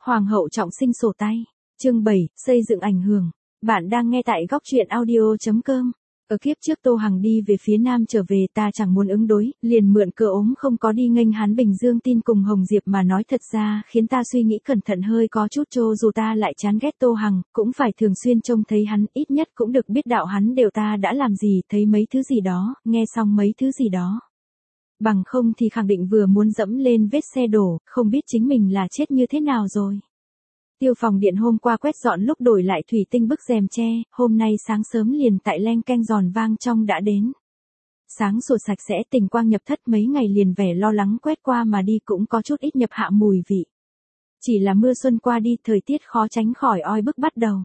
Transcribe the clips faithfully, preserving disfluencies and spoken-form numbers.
Hoàng hậu trọng sinh sổ tay. Chương bảy, xây dựng ảnh hưởng. Bạn đang nghe tại góc truyện audio chấm com. Ở kiếp trước Tô Hằng đi về phía Nam trở về ta chẳng muốn ứng đối, liền mượn cơ ốm không có đi nghênh hắn Bình Dương tin cùng Hồng Diệp mà nói thật ra khiến ta suy nghĩ cẩn thận hơi có chút trô dù ta lại chán ghét Tô Hằng, cũng phải thường xuyên trông thấy hắn, ít nhất cũng được biết đạo hắn đều ta đã làm gì, thấy mấy thứ gì đó, nghe xong mấy thứ gì đó. Bằng không thì khẳng định vừa muốn dẫm lên vết xe đổ, không biết chính mình là chết như thế nào rồi. Tiêu phòng điện hôm qua quét dọn lúc đổi lại thủy tinh bức rèm tre, hôm nay sáng sớm liền tại leng keng giòn vang trong đã đến. Sáng sủa sạch sẽ tình quang nhập thất mấy ngày liền vẻ lo lắng quét qua mà đi cũng có chút ít nhập hạ mùi vị. Chỉ là mưa xuân qua đi thời tiết khó tránh khỏi oi bức bắt đầu.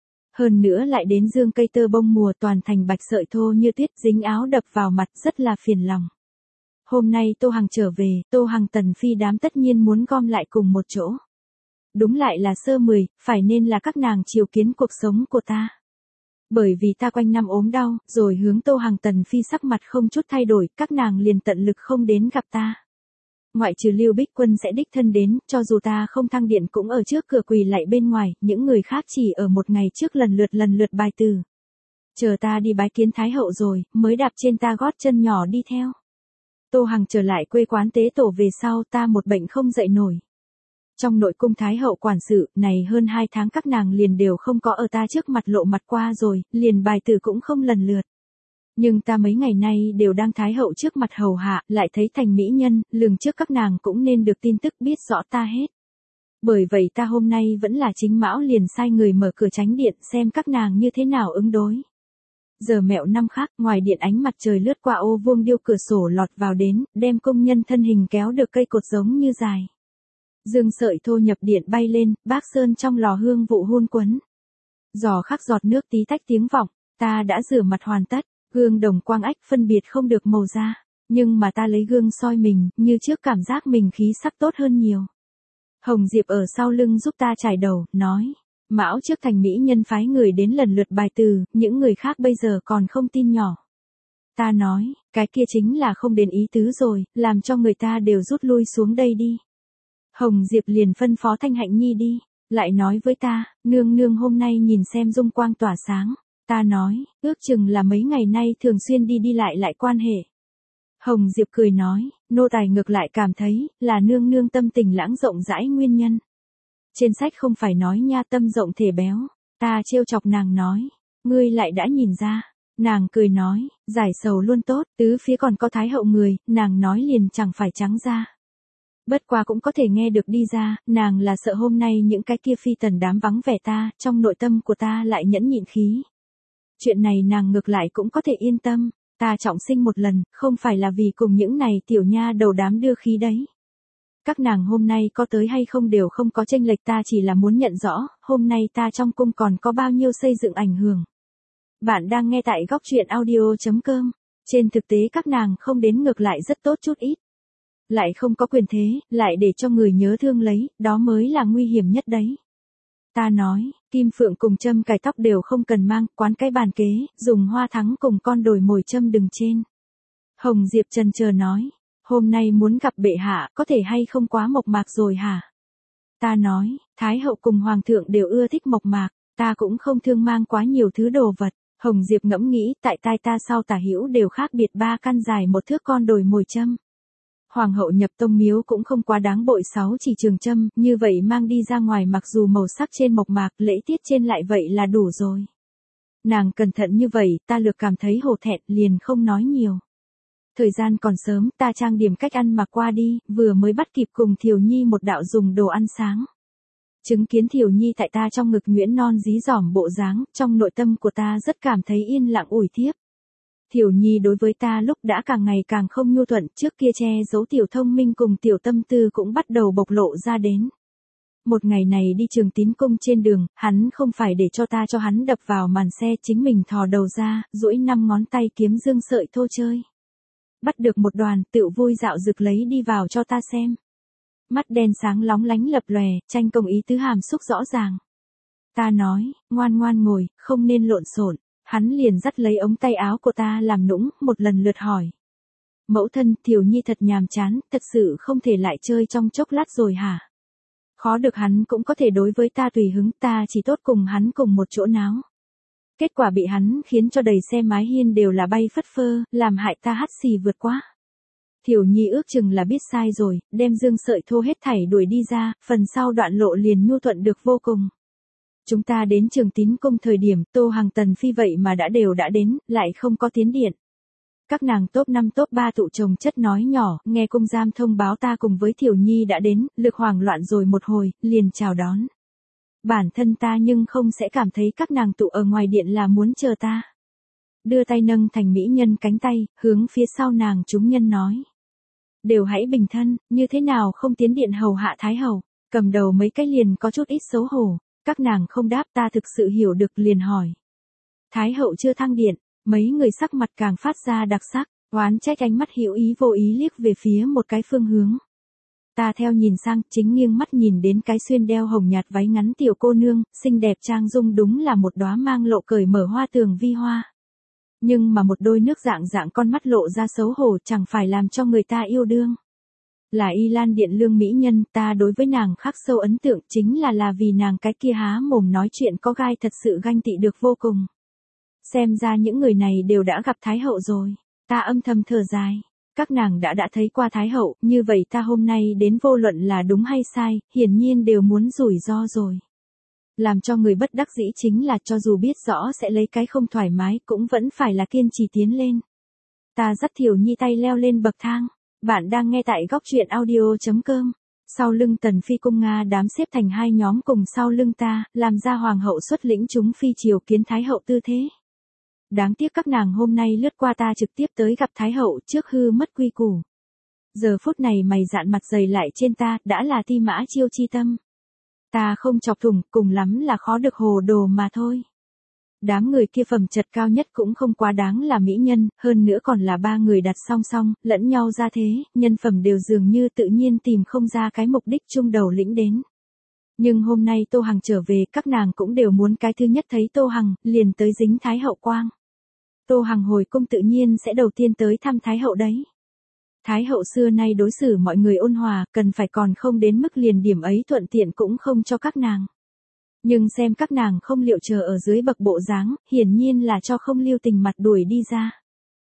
Hơn nữa lại đến dương cây tơ bông mùa toàn thành bạch sợi thô như tuyết dính áo đập vào mặt rất là phiền lòng. Hôm nay Tô Hằng trở về, Tô Hằng Tần Phi đám tất nhiên muốn gom lại cùng một chỗ. Đúng lại là sơ mười, phải nên là các nàng chiều kiến cuộc sống của ta. Bởi vì ta quanh năm ốm đau, rồi hướng Tô Hằng Tần Phi sắc mặt không chút thay đổi, các nàng liền tận lực không đến gặp ta. Ngoại trừ Lưu Bích Quân sẽ đích thân đến, cho dù ta không thăng điện cũng ở trước cửa quỳ lạy bên ngoài, những người khác chỉ ở một ngày trước lần lượt lần lượt bài từ. Chờ ta đi bái kiến Thái Hậu rồi, mới đạp trên ta gót chân nhỏ đi theo. Tô Hằng trở lại quê quán tế tổ về sau ta một bệnh không dậy nổi. Trong nội cung Thái Hậu quản sự, này hơn hai tháng các nàng liền đều không có ở ta trước mặt lộ mặt qua rồi, liền bài tử cũng không lần lượt. Nhưng ta mấy ngày nay đều đang Thái Hậu trước mặt hầu hạ, lại thấy thành mỹ nhân, lường trước các nàng cũng nên được tin tức biết rõ ta hết. Bởi vậy ta hôm nay vẫn là chính mão liền sai người mở cửa tránh điện xem các nàng như thế nào ứng đối. Giờ mẹo năm khác, ngoài điện ánh mặt trời lướt qua ô vuông điêu cửa sổ lọt vào đến, đem công nhân thân hình kéo được cây cột giống như dài. Dương sợi thô nhập điện bay lên, bác sơn trong lò hương vụ hun quấn. Giò khắc giọt nước tí tách tiếng vọng, ta đã rửa mặt hoàn tất, gương đồng quang ách phân biệt không được màu da, nhưng mà ta lấy gương soi mình, như trước cảm giác mình khí sắc tốt hơn nhiều. Hồng Diệp ở sau lưng giúp ta chải đầu, nói, mão trước thành mỹ nhân phái người đến lần lượt bài từ, những người khác bây giờ còn không tin nhỏ. Ta nói, cái kia chính là không đến ý tứ rồi, làm cho người ta đều rút lui xuống đây đi. Hồng Diệp liền phân phó Thanh Hạnh Nhi đi, lại nói với ta, nương nương hôm nay nhìn xem dung quang tỏa sáng. Ta nói, ước chừng là mấy ngày nay thường xuyên đi đi lại lại quan hệ. Hồng Diệp cười nói, nô tài ngược lại cảm thấy, là nương nương tâm tình lãng rộng rãi nguyên nhân. Trên sách không phải nói nha tâm rộng thể béo, ta trêu chọc nàng nói, ngươi lại đã nhìn ra. Nàng cười nói, giải sầu luôn tốt, tứ phía còn có Thái Hậu người, nàng nói liền chẳng phải trắng ra. Bất quá cũng có thể nghe được đi ra, nàng là sợ hôm nay những cái kia phi tần đám vắng vẻ ta, trong nội tâm của ta lại nhẫn nhịn khí. Chuyện này nàng ngược lại cũng có thể yên tâm, ta trọng sinh một lần, không phải là vì cùng những này tiểu nha đầu đám đưa khí đấy. Các nàng hôm nay có tới hay không đều không có chênh lệch ta chỉ là muốn nhận rõ, hôm nay ta trong cung còn có bao nhiêu xây dựng ảnh hưởng. Bạn đang nghe tại góc truyện audio chấm com, trên thực tế các nàng không đến ngược lại rất tốt chút ít. Lại không có quyền thế, lại để cho người nhớ thương lấy, đó mới là nguy hiểm nhất đấy. Ta nói, kim phượng cùng châm cài tóc đều không cần mang, quán cái bàn kế, dùng hoa thắng cùng con đồi mồi châm đừng trên. Hồng Diệp chần chờ nói, hôm nay muốn gặp bệ hạ, có thể hay không quá mộc mạc rồi hả? Ta nói, Thái Hậu cùng Hoàng thượng đều ưa thích mộc mạc, ta cũng không thương mang quá nhiều thứ đồ vật. Hồng Diệp ngẫm nghĩ, tại tai ta sau tả hữu đều khác biệt ba căn dài một thước con đồi mồi châm. Hoàng hậu nhập tông miếu cũng không quá đáng bội sáu chỉ trường châm, như vậy mang đi ra ngoài mặc dù màu sắc trên mộc mạc, lễ tiết trên lại vậy là đủ rồi. Nàng cẩn thận như vậy, ta lược cảm thấy hổ thẹn, liền không nói nhiều. Thời gian còn sớm, ta trang điểm cách ăn mặc qua đi, vừa mới bắt kịp cùng Thiều Nhi một đạo dùng đồ ăn sáng. Chứng kiến Thiều Nhi tại ta trong ngực nhuyễn non dí dỏm bộ dáng, trong nội tâm của ta rất cảm thấy yên lặng ủi thiếp. Thiều Nhi đối với ta lúc đã càng ngày càng không nhu thuận, trước kia che giấu tiểu thông minh cùng tiểu tâm tư cũng bắt đầu bộc lộ ra đến. Một ngày này đi Trường Tín cung trên đường, hắn không phải để cho ta cho hắn đập vào màn xe, chính mình thò đầu ra, duỗi năm ngón tay kiếm dương sợi thô chơi. Bắt được một đoàn, tựu vui dạo rực lấy đi vào cho ta xem. Mắt đen sáng lóng lánh lập lòe, tranh công ý tứ hàm xúc rõ ràng. Ta nói, ngoan ngoan ngồi, không nên lộn xộn. Hắn liền dắt lấy ống tay áo của ta làm nũng, một lần lượt hỏi. Mẫu thân, Thiều Nhi thật nhàm chán, thật sự không thể lại chơi trong chốc lát rồi hả? Khó được hắn cũng có thể đối với ta tùy hứng, ta chỉ tốt cùng hắn cùng một chỗ náo. Kết quả bị hắn khiến cho đầy xe mái hiên đều là bay phất phơ, làm hại ta hắt xì vượt quá. Thiểu Nhi ước chừng là biết sai rồi, đem Dương Sợi Thô hết thảy đuổi đi ra, phần sau đoạn lộ liền nhu thuận được vô cùng. Chúng ta đến Trường Tín Cung thời điểm, Tô Hằng Tần Phi vậy mà đã đều đã đến, lại không có tiến điện. Các nàng top năm top ba tụ chồng chất nói nhỏ, nghe cung giam thông báo ta cùng với Thiểu Nhi đã đến, lực hoảng loạn rồi một hồi, liền chào đón. Bản thân ta nhưng không sẽ cảm thấy các nàng tụ ở ngoài điện là muốn chờ ta. Đưa tay nâng thành mỹ nhân cánh tay, hướng phía sau nàng chúng nhân nói. Đều hãy bình thân, như thế nào không tiến điện hầu hạ Thái Hậu, cầm đầu mấy cái liền có chút ít xấu hổ, các nàng không đáp ta thực sự hiểu được liền hỏi. Thái Hậu chưa thăng điện, mấy người sắc mặt càng phát ra đặc sắc, oán trách ánh mắt hữu ý vô ý liếc về phía một cái phương hướng. Ta theo nhìn sang, chính nghiêng mắt nhìn đến cái xuyên đeo hồng nhạt váy ngắn tiểu cô nương, xinh đẹp trang dung đúng là một đóa mang lộ cởi mở hoa tường vi hoa. Nhưng mà một đôi nước dạng dạng con mắt lộ ra xấu hổ chẳng phải làm cho người ta yêu đương. Là Y Lan Điện lương mỹ nhân, ta đối với nàng khắc sâu ấn tượng chính là là vì nàng cái kia há mồm nói chuyện có gai thật sự ganh tị được vô cùng. Xem ra những người này đều đã gặp Thái Hậu rồi, ta âm thầm thở dài. Các nàng đã đã thấy qua Thái Hậu, như vậy ta hôm nay đến vô luận là đúng hay sai, hiển nhiên đều muốn rủi ro rồi. Làm cho người bất đắc dĩ chính là cho dù biết rõ sẽ lấy cái không thoải mái cũng vẫn phải là kiên trì tiến lên. Ta dắt Thiểu Nhi tay leo lên bậc thang. Bạn đang nghe tại góc truyện audio chấm com. Sau lưng Tần Phi cung Nga đám xếp thành hai nhóm cùng sau lưng ta, làm ra Hoàng hậu xuất lĩnh chúng phi triều kiến Thái Hậu tư thế. Đáng tiếc các nàng hôm nay lướt qua ta trực tiếp tới gặp Thái Hậu trước hư mất quy củ. Giờ phút này mày dạn mặt dày lại trên ta, đã là ti mã chiêu chi tâm. Ta không chọc thủng, cùng lắm là khó được hồ đồ mà thôi. Đám người kia phẩm chất cao nhất cũng không quá đáng là mỹ nhân, hơn nữa còn là ba người đặt song song, lẫn nhau ra thế, nhân phẩm đều dường như tự nhiên tìm không ra cái mục đích chung đầu lĩnh đến. Nhưng hôm nay Tô Hằng trở về, các nàng cũng đều muốn cái thứ nhất thấy Tô Hằng, liền tới dính Thái Hậu quang. Tô Hằng hồi cung tự nhiên sẽ đầu tiên tới thăm Thái Hậu đấy. Thái Hậu xưa nay đối xử mọi người ôn hòa, cần phải còn không đến mức liền điểm ấy thuận tiện cũng không cho các nàng. Nhưng xem các nàng không liệu chờ ở dưới bậc bộ dáng, hiển nhiên là cho không lưu tình mặt đuổi đi ra.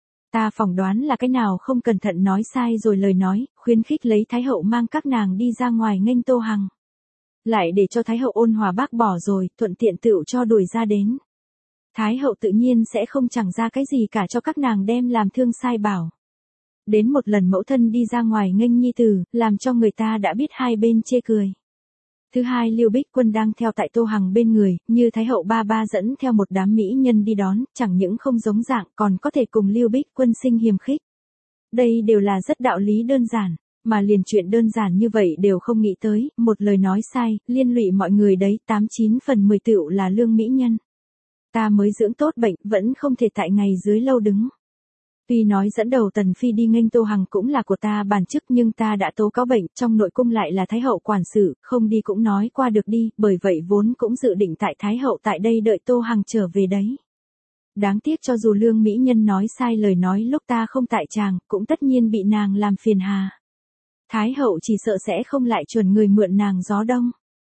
Ta phỏng đoán là cái nào không cẩn thận nói sai rồi lời nói, khuyến khích lấy Thái Hậu mang các nàng đi ra ngoài nghênh Tô Hằng. Lại để cho Thái Hậu ôn hòa bác bỏ rồi, thuận tiện tựu cho đuổi ra đến. Thái Hậu tự nhiên sẽ không chẳng ra cái gì cả cho các nàng đem làm thương sai bảo. Đến một lần mẫu thân đi ra ngoài nghênh nhi tử, làm cho người ta đã biết hai bên chê cười. Thứ hai Lưu Bích Quân đang theo tại Tô Hằng bên người, như Thái Hậu ba ba dẫn theo một đám mỹ nhân đi đón, chẳng những không giống dạng còn có thể cùng Lưu Bích Quân sinh hiềm khích. Đây đều là rất đạo lý đơn giản, mà liền chuyện đơn giản như vậy đều không nghĩ tới, một lời nói sai, liên lụy mọi người đấy, tám chín phần mười tựu là lương mỹ nhân. Ta mới dưỡng tốt bệnh, vẫn không thể tại ngày dưới lâu đứng. Tuy nói dẫn đầu Tần Phi đi nghênh Tô Hằng cũng là của ta bản chức nhưng ta đã tố cáo bệnh, trong nội cung lại là Thái Hậu quản sự, không đi cũng nói qua được đi, bởi vậy vốn cũng dự định tại Thái Hậu tại đây đợi Tô Hằng trở về đấy. Đáng tiếc cho dù lương mỹ nhân nói sai lời nói lúc ta không tại tràng, cũng tất nhiên bị nàng làm phiền hà. Thái Hậu chỉ sợ sẽ không lại chuẩn người mượn nàng gió đông.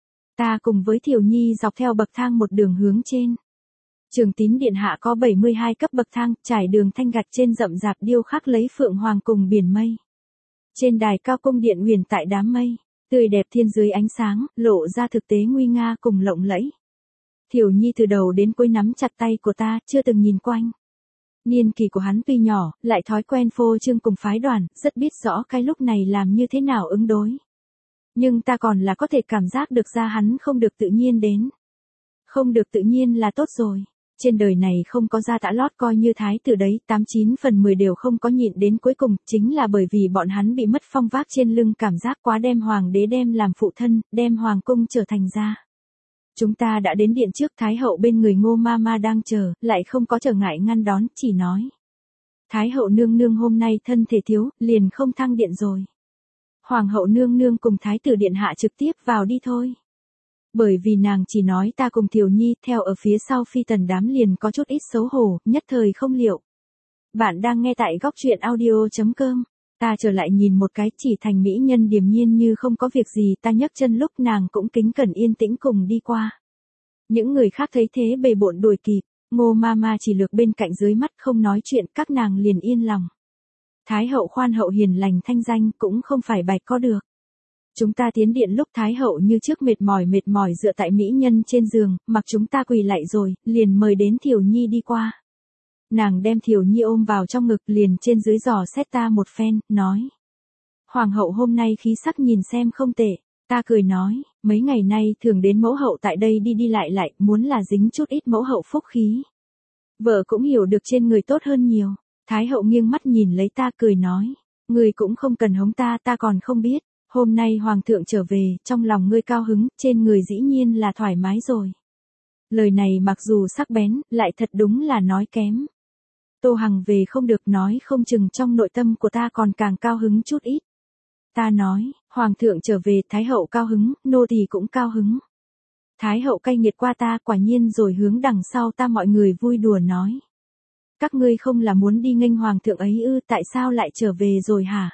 Ta cùng với Thiểu Nhi dọc theo bậc thang một đường hướng trên. Trường Tín Điện hạ có bảy mươi hai cấp bậc thang, trải đường thanh gạch trên rậm rạp điêu khắc lấy phượng hoàng cùng biển mây. Trên đài cao cung điện huyền tại đám mây, tươi đẹp thiên dưới ánh sáng, lộ ra thực tế nguy nga cùng lộng lẫy. Thiểu Nhi từ đầu đến cuối nắm chặt tay của ta, chưa từng nhìn quanh. Niên kỳ của hắn tuy nhỏ, lại thói quen phô trương cùng phái đoàn, rất biết rõ cái lúc này làm như thế nào ứng đối. Nhưng ta còn là có thể cảm giác được ra hắn không được tự nhiên đến. Không được tự nhiên là tốt rồi. Trên đời này không có gia tã lót coi như thái tử đấy, tám chín phần mười đều không có nhịn đến cuối cùng, chính là bởi vì bọn hắn bị mất phong vác trên lưng cảm giác quá đem hoàng đế đem làm phụ thân, đem hoàng cung trở thành gia. Chúng ta đã đến điện trước Thái Hậu bên người Ngô ma ma đang chờ, lại không có trở ngại ngăn đón, chỉ nói. Thái Hậu nương nương hôm nay thân thể thiếu, liền không thăng điện rồi. Hoàng hậu nương nương cùng Thái tử điện hạ trực tiếp vào đi thôi. Bởi vì nàng chỉ nói ta cùng Thiểu Nhi, theo ở phía sau phi tần đám liền có chút ít xấu hổ, nhất thời không liệu. Bạn đang nghe tại góc truyện audio chấm com. Ta trở lại nhìn một cái, chỉ thành mỹ nhân điềm nhiên như không có việc gì, ta nhấc chân lúc nàng cũng kính cẩn yên tĩnh cùng đi qua. Những người khác thấy thế bề bộn đuổi kịp, Ngô Mama chỉ lược bên cạnh dưới mắt không nói chuyện, các nàng liền yên lòng. Thái hậu khoan hậu hiền lành thanh danh cũng không phải bạch có được. Chúng ta tiến điện lúc Thái hậu như trước mệt mỏi mệt mỏi dựa tại mỹ nhân trên giường, mặc chúng ta quỳ lạy rồi, liền mời đến Thiều Nhi đi qua. Nàng đem Thiều Nhi ôm vào trong ngực liền trên dưới dò xét ta một phen, nói. Hoàng hậu hôm nay khí sắc nhìn xem không tệ, ta cười nói, mấy ngày nay thường đến mẫu hậu tại đây đi đi lại lại, muốn là dính chút ít mẫu hậu phúc khí. Vợ cũng hiểu được trên người tốt hơn nhiều. Thái hậu nghiêng mắt nhìn lấy ta cười nói, người cũng không cần hống ta, ta còn không biết, hôm nay hoàng thượng trở về, trong lòng ngươi cao hứng, trên người dĩ nhiên là thoải mái rồi. Lời này mặc dù sắc bén, lại thật đúng là nói kém. Tô Hằng về không được, nói không chừng trong nội tâm của ta còn càng cao hứng chút ít. Ta nói, hoàng thượng trở về, thái hậu cao hứng, nô tỳ cũng cao hứng. Thái hậu cay nghiệt qua ta, quả nhiên rồi hướng đằng sau ta mọi người vui đùa nói. Các ngươi không là muốn đi nghênh hoàng thượng ấy ư, tại sao lại trở về rồi hả?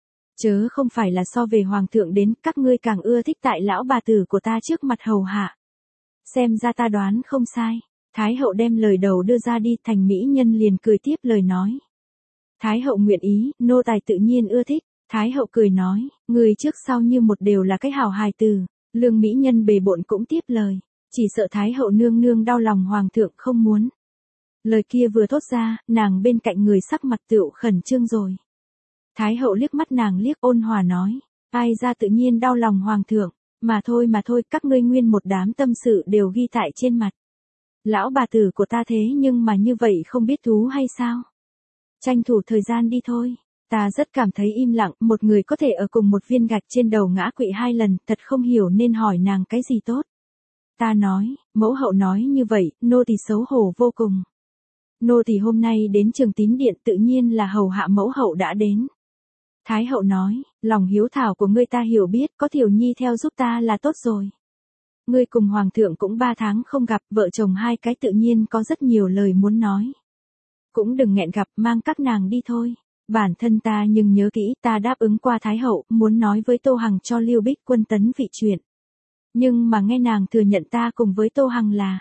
Chớ không phải là so về hoàng thượng đến, các ngươi càng ưa thích tại lão bà tử của ta trước mặt hầu hạ. Xem ra ta đoán không sai. Thái hậu đem lời đầu đưa ra đi, thành mỹ nhân liền cười tiếp lời nói. Thái hậu nguyện ý, nô tài tự nhiên ưa thích. Thái hậu cười nói, người trước sau như một đều là cái hào hài từ. Lương mỹ nhân bề bộn cũng tiếp lời, chỉ sợ Thái hậu nương nương đau lòng hoàng thượng không muốn. Lời kia vừa thốt ra, nàng bên cạnh người sắc mặt tựu khẩn trương rồi. Thái hậu liếc mắt nàng liếc, ôn hòa nói, ai ra tự nhiên đau lòng hoàng thượng, mà thôi mà thôi, các ngươi nguyên một đám tâm sự đều ghi tại trên mặt. Lão bà tử của ta thế nhưng mà như vậy không biết thú hay sao? Tranh thủ thời gian đi thôi. Ta rất cảm thấy im lặng, một người có thể ở cùng một viên gạch trên đầu ngã quỵ hai lần, thật không hiểu nên hỏi nàng cái gì tốt. Ta nói, mẫu hậu nói như vậy, nô tỳ xấu hổ vô cùng. Nô tỳ hôm nay đến Trường Tín điện tự nhiên là hầu hạ mẫu hậu đã đến. Thái hậu nói, lòng hiếu thảo của ngươi ta hiểu biết, có Thiều Nhi theo giúp ta là tốt rồi. Ngươi cùng hoàng thượng cũng ba tháng không gặp, vợ chồng hai cái tự nhiên có rất nhiều lời muốn nói. Cũng đừng nghẹn gặp, mang các nàng đi thôi. Bản thân ta nhưng nhớ kỹ, ta đáp ứng qua Thái hậu, muốn nói với Tô Hằng cho Lưu Bích Quân tấn vị chuyện. Nhưng mà nghe nàng thừa nhận ta cùng với Tô Hằng là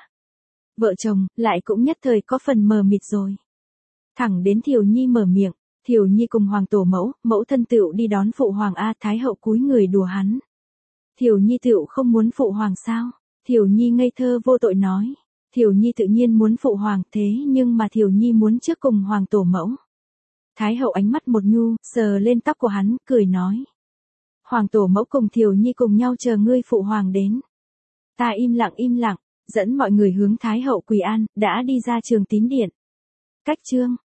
vợ chồng, lại cũng nhất thời có phần mờ mịt rồi. Thẳng đến Thiều Nhi mở miệng, Thiều Nhi cùng hoàng tổ mẫu, mẫu thân tựu đi đón phụ hoàng a. Thái hậu cúi người đùa hắn. Thiều Nhi tựu không muốn phụ hoàng sao? Thiều Nhi ngây thơ vô tội nói. Thiều Nhi tự nhiên muốn phụ hoàng, thế nhưng mà Thiều Nhi muốn trước cùng hoàng tổ mẫu. Thái hậu ánh mắt một nhu, sờ lên tóc của hắn, cười nói. Hoàng tổ mẫu cùng Thiều Nhi cùng nhau chờ ngươi phụ hoàng đến. Ta im lặng im lặng, dẫn mọi người hướng Thái hậu quỳ an, đã đi ra Trường Tín điện. Cách chương